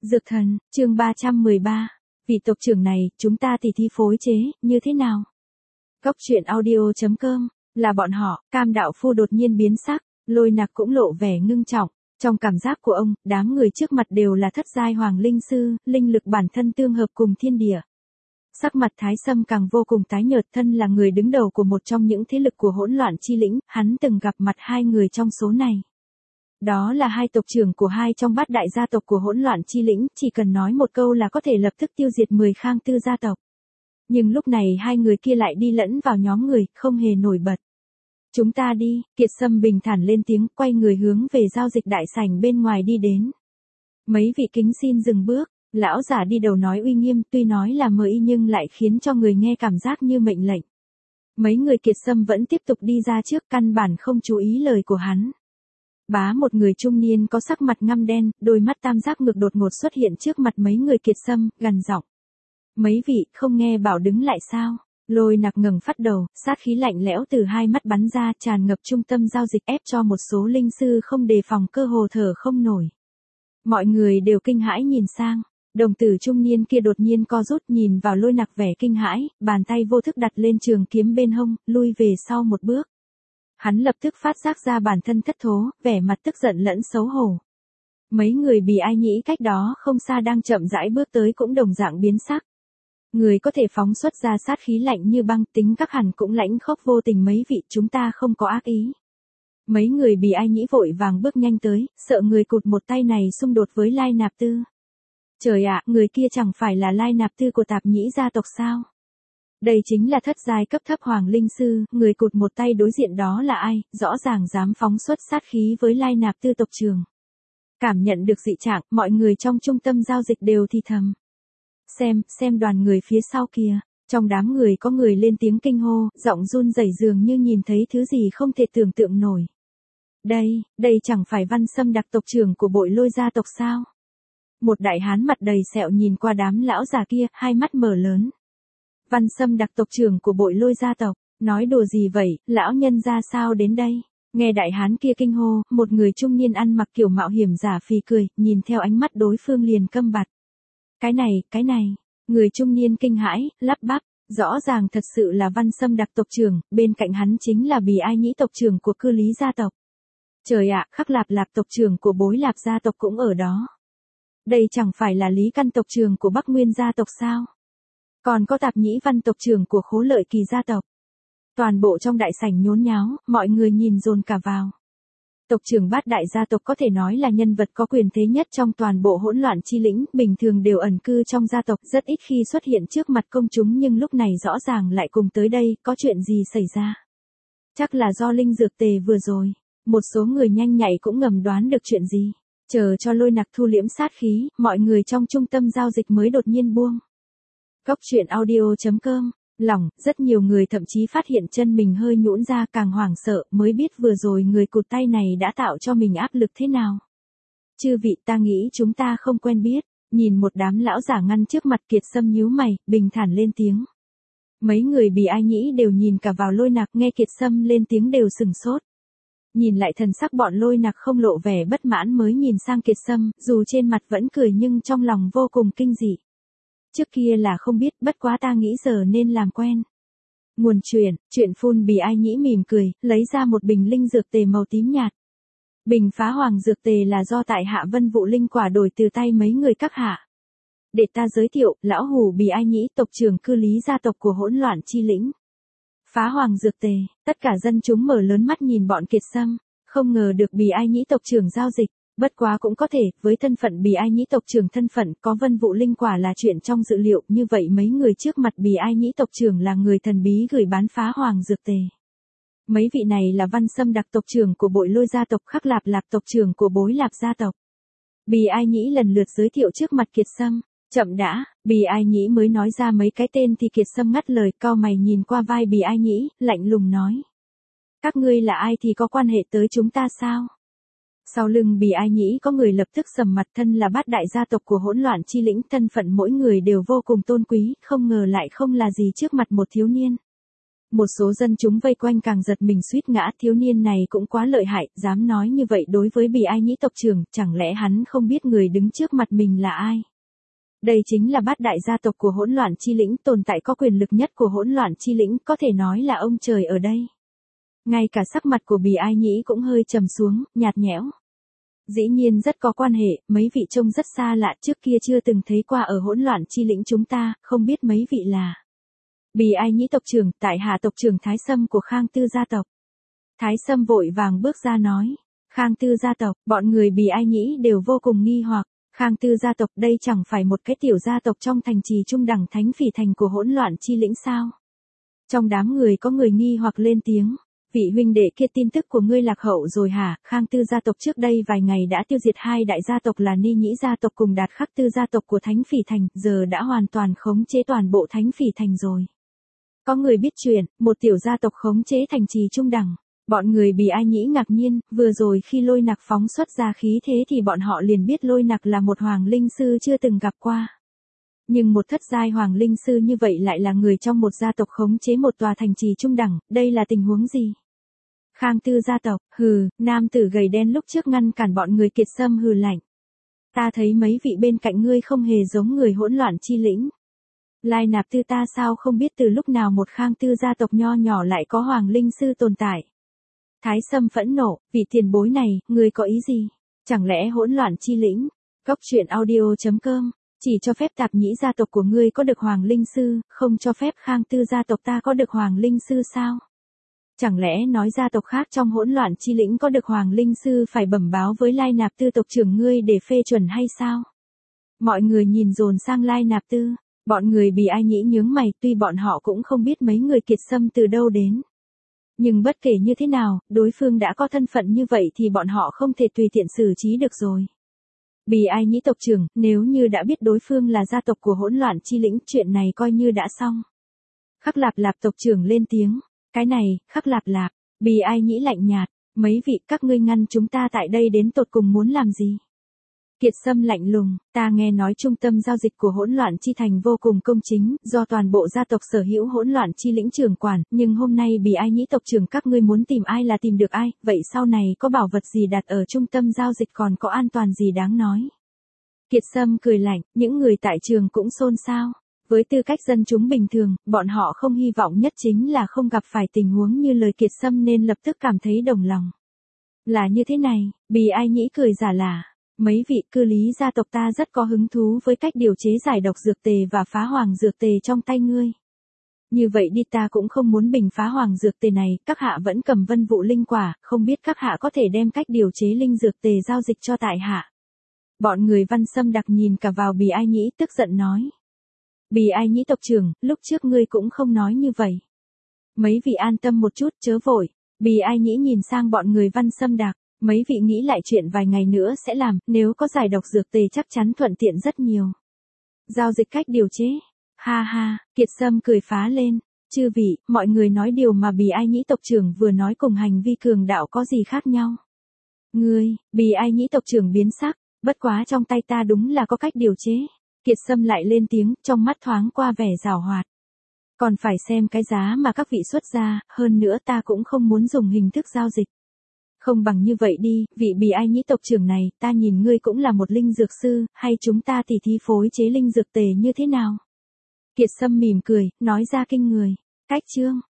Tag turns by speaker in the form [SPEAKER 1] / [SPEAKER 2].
[SPEAKER 1] Dược thần, chương 313. Vị tộc trưởng này, chúng ta tỉ thí phối chế, như thế nào? Góc truyện audio.com, là bọn họ, Cam đạo phu đột nhiên biến sắc, Lôi Nặc cũng lộ vẻ ngưng trọng. Trong cảm giác của ông, đám người trước mặt đều là thất giai hoàng linh sư, linh lực bản thân tương hợp cùng thiên địa. Sắc mặt Thái Sâm càng vô cùng tái nhợt, thân là người đứng đầu của một trong những thế lực của hỗn loạn chi lĩnh, hắn từng gặp mặt hai người trong số này. Đó là hai tộc trưởng của hai trong bát đại gia tộc của hỗn loạn chi lĩnh, chỉ cần nói một câu là có thể lập tức tiêu diệt 10 Khang Tư gia tộc. Nhưng lúc này hai người kia lại đi lẫn vào nhóm người, không hề nổi bật. Chúng ta đi, Kiệt Sâm bình thản lên tiếng, quay người hướng về giao dịch đại sảnh bên ngoài đi đến. Mấy vị kính xin dừng bước, lão giả đi đầu nói uy nghiêm, tuy nói là mời y nhưng lại khiến cho người nghe cảm giác như mệnh lệnh. Mấy người Kiệt Sâm vẫn tiếp tục đi ra trước, căn bản không chú ý lời của hắn. Bá, một người trung niên có sắc mặt ngăm đen, đôi mắt tam giác ngược đột ngột xuất hiện trước mặt mấy người Kiệt Sâm, gằn giọng. Mấy vị, không nghe bảo đứng lại sao? Lôi Nặc ngẩng phát đầu, sát khí lạnh lẽo từ hai mắt bắn ra, tràn ngập trung tâm giao dịch, ép cho một số linh sư không đề phòng cơ hồ thở không nổi. Mọi người đều kinh hãi nhìn sang, đồng tử trung niên kia đột nhiên co rút, nhìn vào Lôi Nặc vẻ kinh hãi, bàn tay vô thức đặt lên trường kiếm bên hông, lui về sau một bước. Hắn lập tức phát giác ra bản thân thất thố, vẻ mặt tức giận lẫn xấu hổ. Mấy người Bì Ai Nhĩ cách đó không xa đang chậm rãi bước tới cũng đồng dạng biến sắc. Người có thể phóng xuất ra sát khí lạnh như băng, tính các hẳn cũng lãnh khốc vô tình, mấy vị, chúng ta không có ác ý. Mấy người Bì Ai Nhĩ vội vàng bước nhanh tới, sợ người cụt một tay này xung đột với Lai Nạp Tư. Trời ạ, người kia chẳng phải là Lai Nạp Tư của Tạp Nhĩ gia tộc sao? Đây chính là thất giai cấp thấp hoàng linh sư, người cụt một tay đối diện đó là ai, rõ ràng dám phóng xuất sát khí với Lai Nạp Tư tộc trưởng. Cảm nhận được dị trạng, mọi người trong trung tâm giao dịch đều thì thầm. Xem đoàn người phía sau kìa, trong đám người có người lên tiếng kinh hô, giọng run rẩy dường như nhìn thấy thứ gì không thể tưởng tượng nổi. Đây chẳng phải Văn Sâm Đặc tộc trưởng của Bội Lôi gia tộc sao? Một đại hán mặt đầy sẹo nhìn qua đám lão già kia, hai mắt mở lớn. Văn Sâm Đặc tộc trưởng của Bội Lôi gia tộc, nói đùa gì vậy, lão nhân ra sao đến đây? Nghe đại hán kia kinh hô, một người trung niên ăn mặc kiểu mạo hiểm giả phì cười, nhìn theo ánh mắt đối phương liền câm bặt. Cái này, người trung niên kinh hãi, lắp bắp, rõ ràng thật sự là Văn Sâm Đặc tộc trưởng, bên cạnh hắn chính là Bì Ai Nhĩ tộc trưởng của Cư Lý gia tộc. Trời ạ, Khắc Lạp Lạp tộc trưởng của Bối Lạp gia tộc cũng ở đó. Đây chẳng phải là Lý Căn tộc trưởng của Bắc Nguyên gia tộc sao? Còn có Tạp Nhĩ Văn tộc trưởng của Khố Lợi Kỳ gia tộc. Toàn bộ trong đại sảnh nhốn nháo, mọi người nhìn dồn cả vào. Tộc trưởng bát đại gia tộc có thể nói là nhân vật có quyền thế nhất trong toàn bộ hỗn loạn chi lĩnh, bình thường đều ẩn cư trong gia tộc, rất ít khi xuất hiện trước mặt công chúng, nhưng lúc này rõ ràng lại cùng tới đây, có chuyện gì xảy ra? Chắc là do linh dược tề vừa rồi, một số người nhanh nhạy cũng ngầm đoán được chuyện gì. Chờ cho Lôi Nặc thu liễm sát khí, mọi người trong trung tâm giao dịch mới đột nhiên buông. Góc truyện audio.com, lỏng, rất nhiều người thậm chí phát hiện chân mình hơi nhũn ra, càng hoảng sợ, mới biết vừa rồi người cụt tay này đã tạo cho mình áp lực thế nào. Chư vị, ta nghĩ chúng ta không quen biết, nhìn một đám lão giả ngăn trước mặt, Kiệt Sâm nhíu mày, bình thản lên tiếng. Mấy người Bì Ai Nhĩ đều nhìn cả vào Lôi Nặc, nghe Kiệt Sâm lên tiếng đều sừng sốt. Nhìn lại thần sắc bọn Lôi Nặc không lộ vẻ bất mãn mới nhìn sang Kiệt Sâm, dù trên mặt vẫn cười nhưng trong lòng vô cùng kinh dị. Trước kia là không biết, bất quá ta nghĩ giờ nên làm quen. Nguồn chuyện phun Bì Ai Nhĩ mỉm cười, lấy ra một bình linh dược tề màu tím nhạt. Bình Phá Hoàng dược tề là do tại Hạ Vân Vụ linh quả đổi từ tay mấy người các hạ. Để ta giới thiệu, lão hủ Bì Ai Nhĩ, tộc trưởng Cư Lý gia tộc của hỗn loạn chi lĩnh. Phá Hoàng dược tề, tất cả dân chúng mở lớn mắt nhìn bọn Kiệt Sâm, không ngờ được Bì Ai Nhĩ tộc trưởng giao dịch. Bất quá cũng có thể, với thân phận Bì Ai Nhĩ tộc trưởng, thân phận có Vân Vụ linh quả là chuyện trong dự liệu, như vậy mấy người trước mặt Bì Ai Nhĩ tộc trưởng là người thần bí gửi bán Phá Hoàng dược tề. Mấy vị này là Văn Sâm Đặc tộc trưởng của Bội Lôi gia tộc, Khắc Lạp Lạp tộc trưởng của Bối Lạp gia tộc. Bì Ai Nhĩ lần lượt giới thiệu trước mặt Kiệt Sâm. Chậm đã, Bì Ai Nhĩ mới nói ra mấy cái tên thì Kiệt Sâm ngắt lời, cau mày nhìn qua vai Bì Ai Nhĩ, lạnh lùng nói. Các ngươi là ai thì có quan hệ tới chúng ta sao? Sau lưng Bì Ai Nhĩ có người lập tức sầm mặt, thân là bát đại gia tộc của hỗn loạn chi lĩnh, thân phận mỗi người đều vô cùng tôn quý, không ngờ lại không là gì trước mặt một thiếu niên. Một số dân chúng vây quanh càng giật mình suýt ngã, thiếu niên này cũng quá lợi hại, dám nói như vậy đối với Bì Ai Nhĩ tộc trưởng, chẳng lẽ hắn không biết người đứng trước mặt mình là ai? Đây chính là bát đại gia tộc của Hỗn Loạn Chi Lĩnh, tồn tại có quyền lực nhất của Hỗn Loạn Chi Lĩnh, có thể nói là ông trời ở đây. Ngay cả sắc mặt của Bì Ai Nhĩ cũng hơi trầm xuống, nhạt nhẽo. Dĩ nhiên rất có quan hệ, mấy vị trông rất xa lạ, trước kia chưa từng thấy qua ở Hỗn Loạn Chi Lĩnh chúng ta, không biết mấy vị là. Bì Ai Nhĩ tộc trưởng, tại hạ tộc trưởng Thái Sâm của Khang Tư gia tộc. Thái Sâm vội vàng bước ra nói. Khang Tư gia tộc, bọn người Bì Ai Nhĩ đều vô cùng nghi hoặc. Khang Tư gia tộc đây chẳng phải một cái tiểu gia tộc trong thành trì trung đẳng Thánh Phỉ Thành của Hỗn Loạn Chi Lĩnh sao? Trong đám người có người nghi hoặc lên tiếng. Vị huynh đệ kia, tin tức của ngươi lạc hậu rồi hả? Khang Tư gia tộc trước đây vài ngày đã tiêu diệt hai đại gia tộc là Ni Nhĩ gia tộc cùng Đạt Khắc Tư gia tộc của Thánh Phỉ Thành, giờ đã hoàn toàn khống chế toàn bộ Thánh Phỉ Thành rồi. Có người biết chuyện, một tiểu gia tộc khống chế thành trì trung đẳng. Bọn người Bì Ai Nhĩ ngạc nhiên, vừa rồi khi Lôi Nặc phóng xuất ra khí thế thì bọn họ liền biết Lôi Nặc là một hoàng linh sư chưa từng gặp qua. Nhưng một thất giai hoàng linh sư như vậy lại là người trong một gia tộc khống chế một tòa thành trì trung đẳng, đây là tình huống gì? Khang Tư gia tộc, hừ, nam tử gầy đen lúc trước ngăn cản bọn người Kiệt Sâm hừ lạnh. Ta thấy mấy vị bên cạnh ngươi không hề giống người Hỗn Loạn Chi Lĩnh. Lai Nạp Tư ta sao không biết từ lúc nào một Khang Tư gia tộc nho nhỏ lại có hoàng linh sư tồn tại. Thái Sâm phẫn nộ, vị tiền bối này, ngươi có ý gì? Chẳng lẽ Hỗn Loạn Chi Lĩnh? Cốc truyện audio.com, chỉ cho phép Tạp Nhĩ gia tộc của ngươi có được hoàng linh sư, không cho phép Khang Tư gia tộc ta có được hoàng linh sư sao? Chẳng lẽ nói gia tộc khác trong Hỗn Loạn Chi Lĩnh có được hoàng linh sư phải bẩm báo với Lai Nạp Tư tộc trưởng ngươi để phê chuẩn hay sao? Mọi người nhìn dồn sang Lai Nạp Tư, bọn người Bì Ai Nhĩ nhướng mày, tuy bọn họ cũng không biết mấy người Kiệt Sâm từ đâu đến. Nhưng bất kể như thế nào, đối phương đã có thân phận như vậy thì bọn họ không thể tùy tiện xử trí được rồi. Bì Ai Nhĩ tộc trưởng, nếu như đã biết đối phương là gia tộc của Hỗn Loạn Chi Lĩnh, chuyện này coi như đã xong. Khắc Lạp Lạp tộc trưởng lên tiếng. Cái này, Khắc Lạp Lạp, Bì Ai Nhĩ lạnh nhạt, mấy vị các ngươi ngăn chúng ta tại đây đến tột cùng muốn làm gì? Kiệt Sâm lạnh lùng, ta nghe nói trung tâm giao dịch của Hỗn Loạn Chi Thành vô cùng công chính, do toàn bộ gia tộc sở hữu Hỗn Loạn Chi Lĩnh trưởng quản, nhưng hôm nay Bì Ai Nhĩ tộc trưởng các ngươi muốn tìm ai là tìm được ai, vậy sau này có bảo vật gì đặt ở trung tâm giao dịch còn có an toàn gì đáng nói? Kiệt Sâm cười lạnh, những người tại trường cũng xôn xao. Với tư cách dân chúng bình thường, bọn họ không hy vọng nhất chính là không gặp phải tình huống như lời Kiệt Sâm nên lập tức cảm thấy đồng lòng. Là như thế này, Bì Ai Nhĩ cười giả lả. Mấy vị cư lý gia tộc ta rất có hứng thú với cách điều chế giải độc dược tề và phá hoàng dược tề trong tay ngươi. Như vậy đi, ta cũng không muốn bình phá hoàng dược tề này, các hạ vẫn cầm vân vụ linh quả, không biết các hạ có thể đem cách điều chế linh dược tề giao dịch cho tại hạ. Bọn người Văn Sâm Đặc nhìn cả vào Bì Ai Nhĩ tức giận nói. Bì Ai Nhĩ tộc trưởng, lúc trước ngươi cũng không nói như vậy. Mấy vị an tâm một chút, chớ vội. Bì Ai Nhĩ nhìn sang bọn người Văn Sâm Đặc. Mấy vị nghĩ lại chuyện vài ngày nữa sẽ làm, nếu có giải độc dược tề chắc chắn thuận tiện rất nhiều. Giao dịch cách điều chế. Ha ha, Kiệt Sâm cười phá lên. Chư vị, mọi người nói điều mà Bì Ai Nhĩ tộc trưởng vừa nói cùng hành vi cường đạo có gì khác nhau? Ngươi, Bì Ai Nhĩ tộc trưởng biến sắc, bất quá trong tay ta đúng là có cách điều chế. Kiệt Sâm lại lên tiếng, trong mắt thoáng qua vẻ giảo hoạt. Còn phải xem cái giá mà các vị xuất ra, hơn nữa ta cũng không muốn dùng hình thức giao dịch. Không bằng như vậy đi, vị Bì Ai Nhĩ tộc trưởng này, ta nhìn ngươi cũng là một linh dược sư, hay chúng ta tỉ thí phối chế linh dược tề như thế nào? Kiệt Sâm mỉm cười, nói ra kinh người. Cách chương.